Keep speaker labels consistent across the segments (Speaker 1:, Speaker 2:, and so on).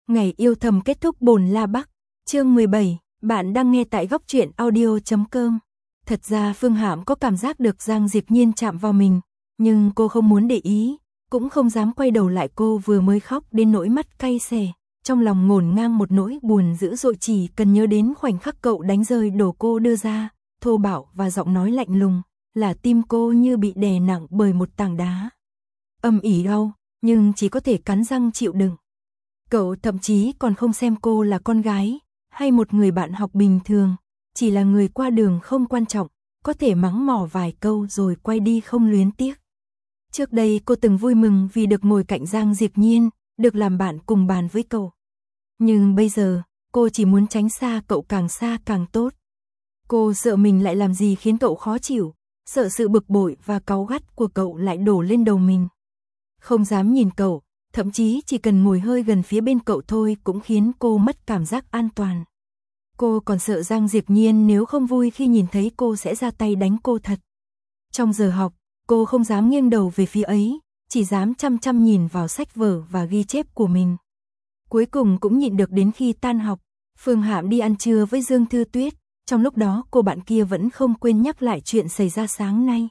Speaker 1: Ngày yêu thầm kết thúc Bồn La Bắc, chương 17, bạn đang nghe tại góc truyện audio.com. Thật ra Phương Hạm có cảm giác được Giang Diệp Nhiên chạm vào mình, nhưng cô không muốn để ý, cũng không dám quay đầu lại. Cô vừa mới khóc đến nỗi mắt cay xè, trong lòng ngổn ngang một nỗi buồn dữ dội, chỉ cần nhớ đến khoảnh khắc cậu đánh rơi đồ cô đưa ra, thô bạo và giọng nói lạnh lùng, là tim cô như bị đè nặng bởi một tảng đá. Âm ỉ đau, nhưng chỉ có thể cắn răng chịu đựng. Cậu thậm chí còn không xem cô là con gái, hay một người bạn học bình thường, chỉ là người qua đường không quan trọng, có thể mắng mỏ vài câu rồi quay đi không luyến tiếc. Trước đây cô từng vui mừng vì được ngồi cạnh Giang Diệp Nhiên, được làm bạn cùng bàn với cậu. Nhưng bây giờ, cô chỉ muốn tránh xa cậu, càng xa càng tốt. Cô sợ mình lại làm gì khiến cậu khó chịu, sợ sự bực bội và cáu gắt của cậu lại đổ lên đầu mình. Không dám nhìn cậu, thậm chí chỉ cần ngồi hơi gần phía bên cậu thôi cũng khiến cô mất cảm giác an toàn. Cô còn sợ Giang Diệp Nhiên nếu không vui khi nhìn thấy cô sẽ ra tay đánh cô thật. Trong giờ học, cô không dám nghiêng đầu về phía ấy, chỉ dám chăm chăm nhìn vào sách vở và ghi chép của mình. Cuối cùng cũng nhịn được đến khi tan học, Phương Hạm đi ăn trưa với Dương Thư Tuyết, trong lúc đó cô bạn kia vẫn không quên nhắc lại chuyện xảy ra sáng nay.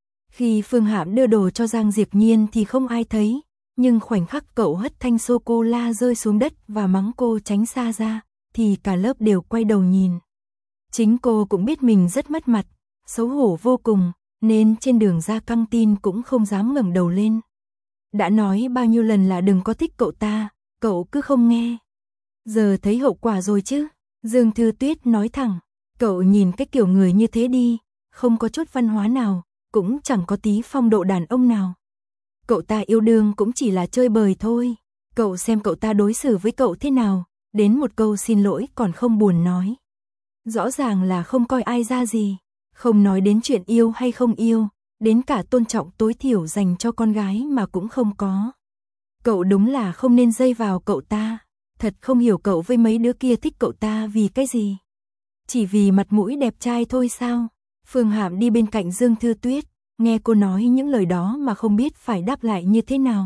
Speaker 1: Khi Phương Hạm đưa đồ cho Giang Diệp Nhiên thì không ai thấy, nhưng khoảnh khắc cậu hất thanh sô-cô-la rơi xuống đất và mắng cô tránh xa ra, thì cả lớp đều quay đầu nhìn. Chính cô cũng biết mình rất mất mặt, xấu hổ vô cùng, nên trên đường ra căng tin cũng không dám ngẩng đầu lên. Đã nói bao nhiêu lần là đừng có thích cậu ta, cậu cứ không nghe. Giờ thấy hậu quả rồi chứ, Dương Thư Tuyết nói thẳng, cậu nhìn cái kiểu người như thế đi, không có chút văn hóa nào, cũng chẳng có tí phong độ đàn ông nào. Cậu ta yêu đương cũng chỉ là chơi bời thôi, cậu xem cậu ta đối xử với cậu thế nào, đến một câu xin lỗi còn không buồn nói. Rõ ràng là không coi ai ra gì, không nói đến chuyện yêu hay không yêu, đến cả tôn trọng tối thiểu dành cho con gái mà cũng không có. Cậu đúng là không nên dây vào cậu ta, thật không hiểu cậu với mấy đứa kia thích cậu ta vì cái gì. Chỉ vì mặt mũi đẹp trai thôi sao? Phương Hạm đi bên cạnh Dương Thư Tuyết, nghe cô nói những lời đó mà không biết phải đáp lại như thế nào.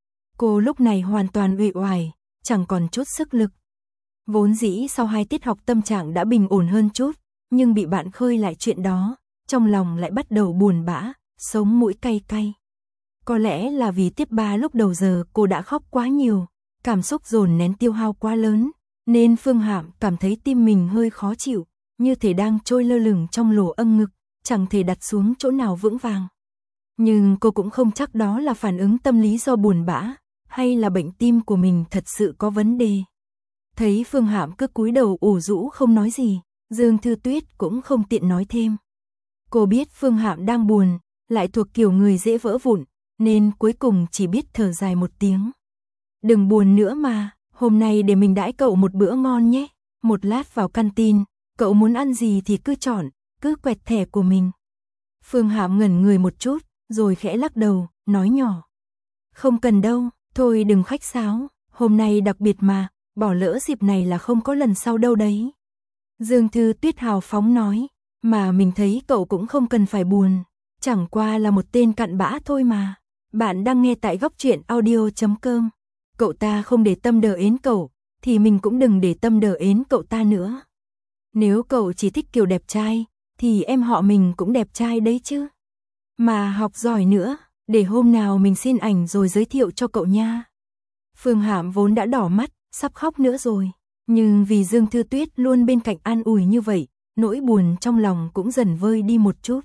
Speaker 1: Cô lúc này hoàn toàn uể oải, chẳng còn chút sức lực. Vốn dĩ sau 2 tiết học tâm trạng đã bình ổn hơn chút, nhưng bị bạn khơi lại chuyện đó, trong lòng lại bắt đầu buồn bã, sống mũi cay cay. Có lẽ là vì tiết 3 lúc đầu giờ cô đã khóc quá nhiều, cảm xúc dồn nén tiêu hao quá lớn, nên Phương Hạm cảm thấy tim mình hơi khó chịu, như thể đang trôi lơ lửng trong lỗ âm ngực, chẳng thể đặt xuống chỗ nào vững vàng. Nhưng cô cũng không chắc đó là phản ứng tâm lý do buồn bã, hay là bệnh tim của mình thật sự có vấn đề. Thấy Phương Hạm cứ cúi đầu ủ rũ không nói gì, Dương Thư Tuyết cũng không tiện nói thêm. Cô biết Phương Hạm đang buồn, lại thuộc kiểu người dễ vỡ vụn, nên cuối cùng chỉ biết thở dài một tiếng. Đừng buồn nữa mà, hôm nay để mình đãi cậu một bữa ngon nhé. Một lát vào canteen, cậu muốn ăn gì thì cứ chọn, cứ quẹt thẻ của mình. Phương Hạm ngẩn người một chút, rồi khẽ lắc đầu, nói nhỏ. Không cần đâu, thôi đừng khách sáo, hôm nay đặc biệt mà, bỏ lỡ dịp này là không có lần sau đâu đấy. Dương Thư Tuyết hào phóng nói, mà mình thấy cậu cũng không cần phải buồn, chẳng qua là một tên cặn bã thôi mà. Bạn đang nghe tại góc truyện audio.com. Cậu ta không để tâm đờ ến cậu, thì mình cũng đừng để tâm đờ ến cậu ta nữa. Nếu cậu chỉ thích kiểu đẹp trai, thì em họ mình cũng đẹp trai đấy chứ. Mà học giỏi nữa, để hôm nào mình xin ảnh rồi giới thiệu cho cậu nha. Phương Hạm vốn đã đỏ mắt, sắp khóc nữa rồi. Nhưng vì Dương Thư Tuyết luôn bên cạnh an ủi như vậy, nỗi buồn trong lòng cũng dần vơi đi một chút.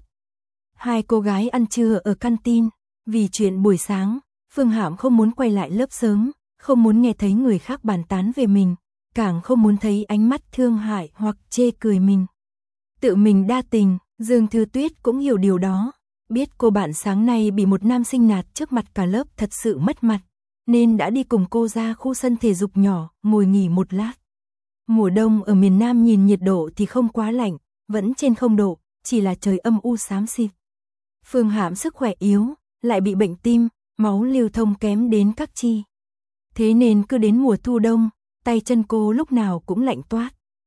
Speaker 1: Hai cô gái ăn trưa ở canteen. Vì chuyện buổi sáng, Phương Hạm không muốn quay lại lớp sớm, không muốn nghe thấy người khác bàn tán về mình, càng không muốn thấy ánh mắt thương hại hoặc chê cười mình. Tự mình đa tình, Dương Thư Tuyết cũng hiểu điều đó, biết cô bạn sáng nay bị một nam sinh nạt trước mặt cả lớp thật sự mất mặt, nên đã đi cùng cô ra khu sân thể dục nhỏ, ngồi nghỉ một lát. Mùa đông ở miền Nam nhìn nhiệt độ thì không quá lạnh, vẫn trên 0 độ, chỉ là trời âm u xám xịt. Phương Hạm sức khỏe yếu, lại bị bệnh tim, máu lưu thông kém đến các chi. Thế nên cứ đến mùa thu đông, tay chân cô lúc nào cũng lạnh toát.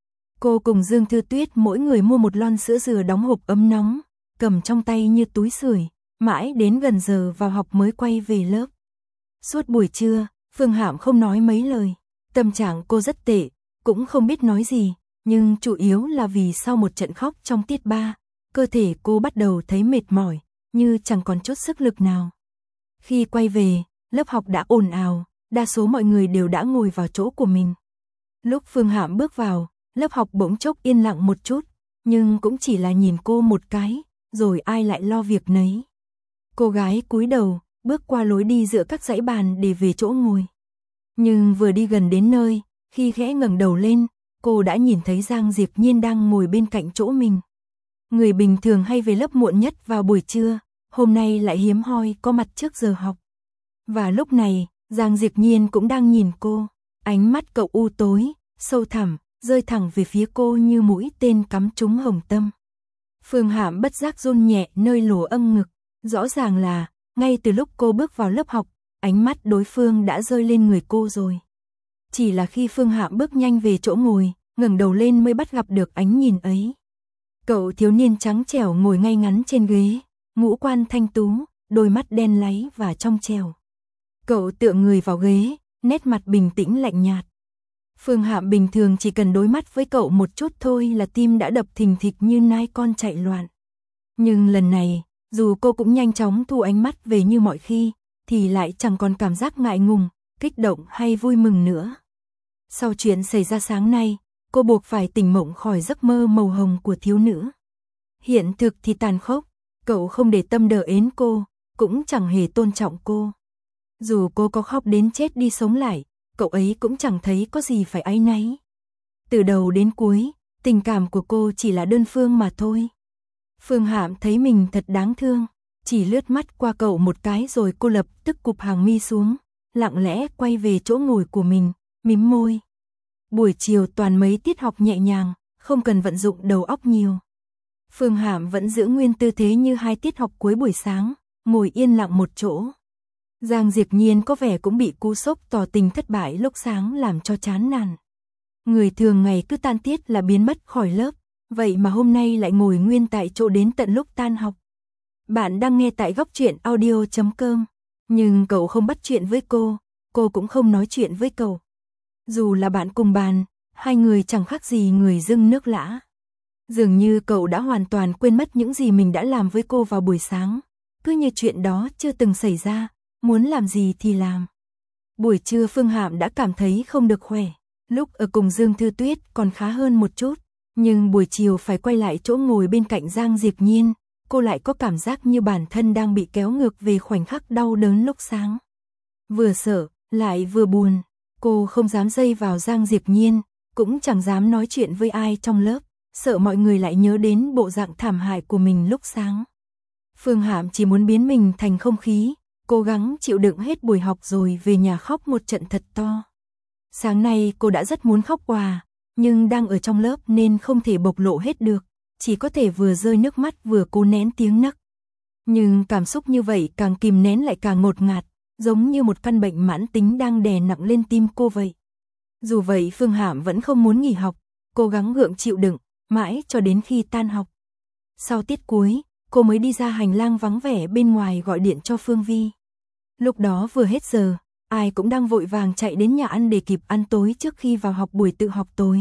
Speaker 1: Cô cùng Dương Thư Tuyết mỗi người mua một lon sữa dừa đóng hộp ấm nóng, cầm trong tay như túi sưởi, mãi đến gần giờ vào học mới quay về lớp. Suốt buổi trưa, Phương Hạm không nói mấy lời, Tâm trạng cô rất tệ, cũng không biết nói gì, nhưng chủ yếu là vì sau một trận khóc trong tiết 3, cơ thể cô bắt đầu thấy mệt mỏi, như chẳng còn chút sức lực nào. Khi quay về, lớp học đã ồn ào, đa số mọi người đều đã ngồi vào chỗ của mình. Lúc Phương Hạm bước vào, lớp học bỗng chốc yên lặng một chút, nhưng cũng chỉ là nhìn cô một cái, rồi ai lại lo việc nấy. Cô gái cúi đầu, bước qua lối đi giữa các dãy bàn để về chỗ ngồi. Nhưng vừa đi gần đến nơi, khi khẽ ngẩng đầu lên, cô đã nhìn thấy Giang Diệp Nhiên đang ngồi bên cạnh chỗ mình. Người bình thường hay về lớp muộn nhất vào buổi trưa, hôm nay lại hiếm hoi có mặt trước giờ học. Và lúc này, Giang Diệp Nhiên cũng đang nhìn cô, ánh mắt cậu u tối, sâu thẳm, rơi thẳng về phía cô như mũi tên cắm trúng hồng tâm. Phương Hạm bất giác run nhẹ nơi lỗ âm ngực, rõ ràng là, ngay từ lúc cô bước vào lớp học, ánh mắt đối phương đã rơi lên người cô rồi. Chỉ là khi Phương Hạm bước nhanh về chỗ ngồi, ngẩng đầu lên mới bắt gặp được ánh nhìn ấy. Cậu thiếu niên trắng trẻo ngồi ngay ngắn trên ghế, ngũ quan thanh tú, đôi mắt đen láy và trong trẻo. Cậu tựa người vào ghế, nét mặt bình tĩnh lạnh nhạt. Phương Hạm bình thường chỉ cần đối mắt với cậu một chút thôi là tim đã đập thình thịch như nai con chạy loạn. Nhưng lần này, dù cô cũng nhanh chóng thu ánh mắt về như mọi khi, thì lại chẳng còn cảm giác ngại ngùng, kích động hay vui mừng nữa. Sau chuyện xảy ra sáng nay, cô buộc phải tỉnh mộng khỏi giấc mơ màu hồng của thiếu nữ. Hiện thực thì tàn khốc, cậu không để tâm đờ ến cô, cũng chẳng hề tôn trọng cô. Dù cô có khóc đến chết đi sống lại, cậu ấy cũng chẳng thấy có gì phải áy náy. Từ đầu đến cuối, tình cảm của cô chỉ là đơn phương mà thôi. Phương Hạm thấy mình thật đáng thương, chỉ lướt mắt qua cậu một cái rồi cô lập tức cụp hàng mi xuống, lặng lẽ quay về chỗ ngồi của mình, mím môi. Buổi chiều toàn mấy tiết học nhẹ nhàng, không cần vận dụng đầu óc nhiều. Phương Hạm vẫn giữ nguyên tư thế như 2 tiết học cuối buổi sáng, ngồi yên lặng một chỗ. Giang Diệp Nhiên có vẻ cũng bị cú sốc tỏ tình thất bại lúc sáng làm cho chán nản. Người thường ngày cứ tan tiết là biến mất khỏi lớp, vậy mà hôm nay lại ngồi nguyên tại chỗ đến tận lúc tan học. Bạn đang nghe tại góc truyện audio.com, nhưng cậu không bắt chuyện với cô cũng không nói chuyện với cậu. Dù là bạn cùng bàn, hai người chẳng khác gì người dưng nước lã. Dường như cậu đã hoàn toàn quên mất những gì mình đã làm với cô vào buổi sáng, cứ như chuyện đó chưa từng xảy ra, muốn làm gì thì làm. Buổi trưa Phương Hạm đã cảm thấy không được khỏe, lúc ở cùng Dương Thư Tuyết còn khá hơn một chút, nhưng buổi chiều phải quay lại chỗ ngồi bên cạnh Giang Diệp Nhiên, cô lại có cảm giác như bản thân đang bị kéo ngược về khoảnh khắc đau đớn lúc sáng. Vừa sợ, lại vừa buồn, cô không dám dây vào Giang Diệp Nhiên, cũng chẳng dám nói chuyện với ai trong lớp, sợ mọi người lại nhớ đến bộ dạng thảm hại của mình lúc sáng. Phương Hạm chỉ muốn biến mình thành không khí, cố gắng chịu đựng hết buổi học rồi về nhà khóc một trận thật to. Sáng nay cô đã rất muốn khóc òa, nhưng đang ở trong lớp nên không thể bộc lộ hết được, chỉ có thể vừa rơi nước mắt vừa cố nén tiếng nấc. Nhưng cảm xúc như vậy càng kìm nén lại càng ngột ngạt, giống như một căn bệnh mãn tính đang đè nặng lên tim cô vậy. Dù vậy Phương Hạm vẫn không muốn nghỉ học, cố gắng gượng chịu đựng, mãi cho đến khi tan học. Sau tiết cuối, cô mới đi ra hành lang vắng vẻ bên ngoài gọi điện cho Phương Vi. Lúc đó vừa hết giờ, ai cũng đang vội vàng chạy đến nhà ăn để kịp ăn tối trước khi vào học buổi tự học tối.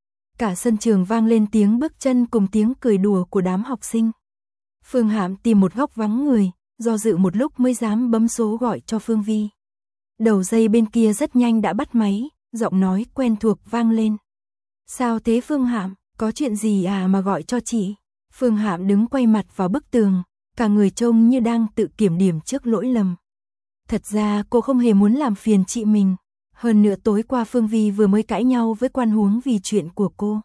Speaker 1: Cả sân trường vang lên tiếng bước chân cùng tiếng cười đùa của đám học sinh. Phương Hạm tìm một góc vắng người, do dự một lúc mới dám bấm số gọi cho Phương Vi. Đầu dây bên kia rất nhanh đã bắt máy, giọng nói quen thuộc vang lên. Sao thế Phương Hạm, có chuyện gì à mà gọi cho chị? Phương Hạm đứng quay mặt vào bức tường, cả người trông như đang tự kiểm điểm trước lỗi lầm. Thật ra cô không hề muốn làm phiền chị mình. Hơn nữa tối qua Phương Vi vừa mới cãi nhau với Quan Huống vì chuyện của cô.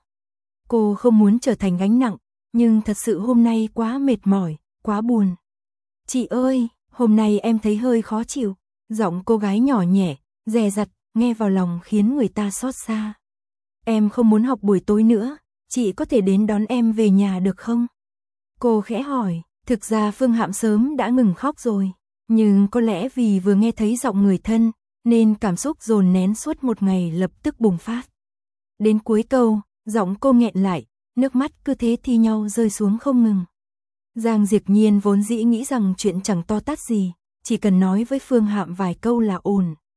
Speaker 1: Cô không muốn trở thành gánh nặng, nhưng thật sự hôm nay quá mệt mỏi, quá buồn. Chị ơi, hôm nay em thấy hơi khó chịu. Giọng cô gái nhỏ nhẹ, dè dặt, nghe vào lòng khiến người ta xót xa. Em không muốn học buổi tối nữa, chị có thể đến đón em về nhà được không? Cô khẽ hỏi, thực ra Phương Hạm sớm đã ngừng khóc rồi, nhưng có lẽ vì vừa nghe thấy giọng người thân, nên cảm xúc dồn nén suốt một ngày lập tức bùng phát. Đến cuối câu, giọng cô nghẹn lại, nước mắt cứ thế thi nhau rơi xuống không ngừng. Giang Diệp Nhiên vốn dĩ nghĩ rằng chuyện chẳng to tát gì, chỉ cần nói với Phương Hạm vài câu là ổn.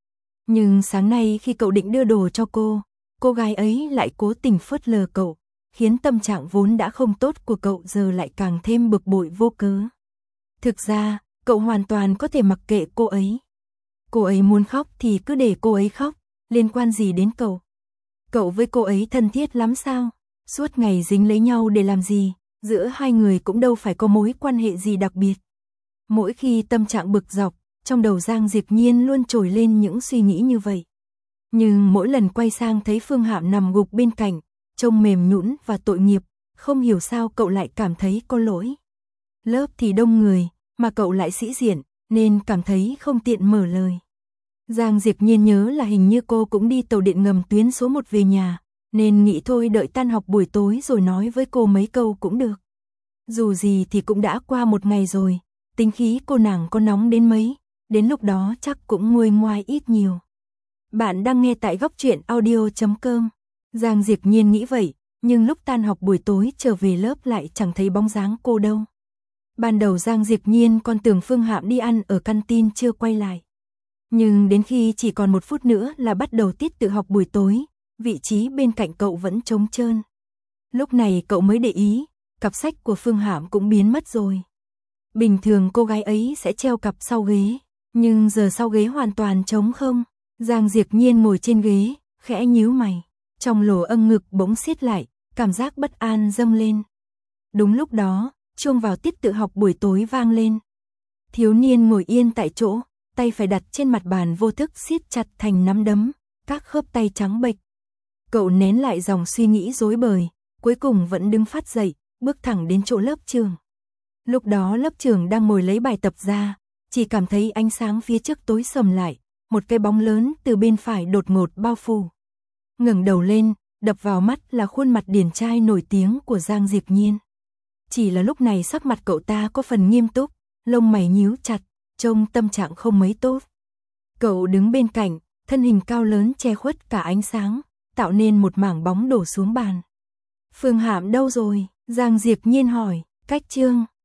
Speaker 1: Nhưng sáng nay khi cậu định đưa đồ cho cô gái ấy lại cố tình phớt lờ cậu, khiến tâm trạng vốn đã không tốt của cậu giờ lại càng thêm bực bội vô cớ. Thực ra, cậu hoàn toàn có thể mặc kệ cô ấy. Cô ấy muốn khóc thì cứ để cô ấy khóc, liên quan gì đến cậu? Cậu với cô ấy thân thiết lắm sao? Suốt ngày dính lấy nhau để làm gì? Giữa hai người cũng đâu phải có mối quan hệ gì đặc biệt. Mỗi khi tâm trạng bực dọc, trong đầu Giang Diệp Nhiên luôn trồi lên những suy nghĩ như vậy. Nhưng mỗi lần quay sang thấy Phương Hạm nằm gục bên cạnh, trông mềm nhũn và tội nghiệp, không hiểu sao cậu lại cảm thấy có lỗi. Lớp thì đông người, mà cậu lại sĩ diện, nên cảm thấy không tiện mở lời. Giang Diệp Nhiên nhớ là hình như cô cũng đi tàu điện ngầm tuyến số 1 về nhà, nên nghĩ thôi đợi tan học buổi tối rồi nói với cô mấy câu cũng được. Dù gì thì cũng đã qua một ngày rồi, tính khí cô nàng có nóng đến mấy, đến lúc đó chắc cũng nguôi ngoai ít nhiều. Bạn đang nghe tại góc truyện audio.com. Giang Diệp Nhiên nghĩ vậy, nhưng lúc tan học buổi tối trở về lớp lại chẳng thấy bóng dáng cô đâu. Ban đầu Giang Diệp Nhiên còn tưởng Phương Hạm đi ăn ở canteen chưa quay lại. Nhưng đến khi chỉ còn 1 phút nữa là bắt đầu tiết tự học buổi tối, vị trí bên cạnh cậu vẫn trống trơn. Lúc này cậu mới để ý, cặp sách của Phương Hạm cũng biến mất rồi. Bình thường cô gái ấy sẽ treo cặp sau ghế, nhưng giờ sau ghế hoàn toàn trống không. Giang Diệp Nhiên ngồi trên ghế, khẽ nhíu mày, trong lỗ âng ngực bỗng siết lại, cảm giác bất an dâng lên. Đúng lúc đó, chuông vào tiết tự học buổi tối vang lên. Thiếu niên ngồi yên tại chỗ, tay phải đặt trên mặt bàn vô thức siết chặt thành nắm đấm, các khớp tay trắng bệch. Cậu nén lại dòng suy nghĩ rối bời, cuối cùng vẫn đứng phát dậy, bước thẳng đến chỗ lớp trưởng. Lúc đó lớp trưởng đang ngồi lấy bài tập ra, chỉ cảm thấy ánh sáng phía trước tối sầm lại, một cái bóng lớn từ bên phải đột ngột bao phủ. Ngẩng đầu lên, đập vào mắt là khuôn mặt điển trai nổi tiếng của Giang Diệp Nhiên. Chỉ là lúc này sắc mặt cậu ta có phần nghiêm túc, lông mày nhíu chặt, trông tâm trạng không mấy tốt. Cậu đứng bên cạnh, thân hình cao lớn che khuất cả ánh sáng, tạo nên một mảng bóng đổ xuống bàn. Phương Hạm đâu rồi? Giang Diệp Nhiên hỏi, cách chương.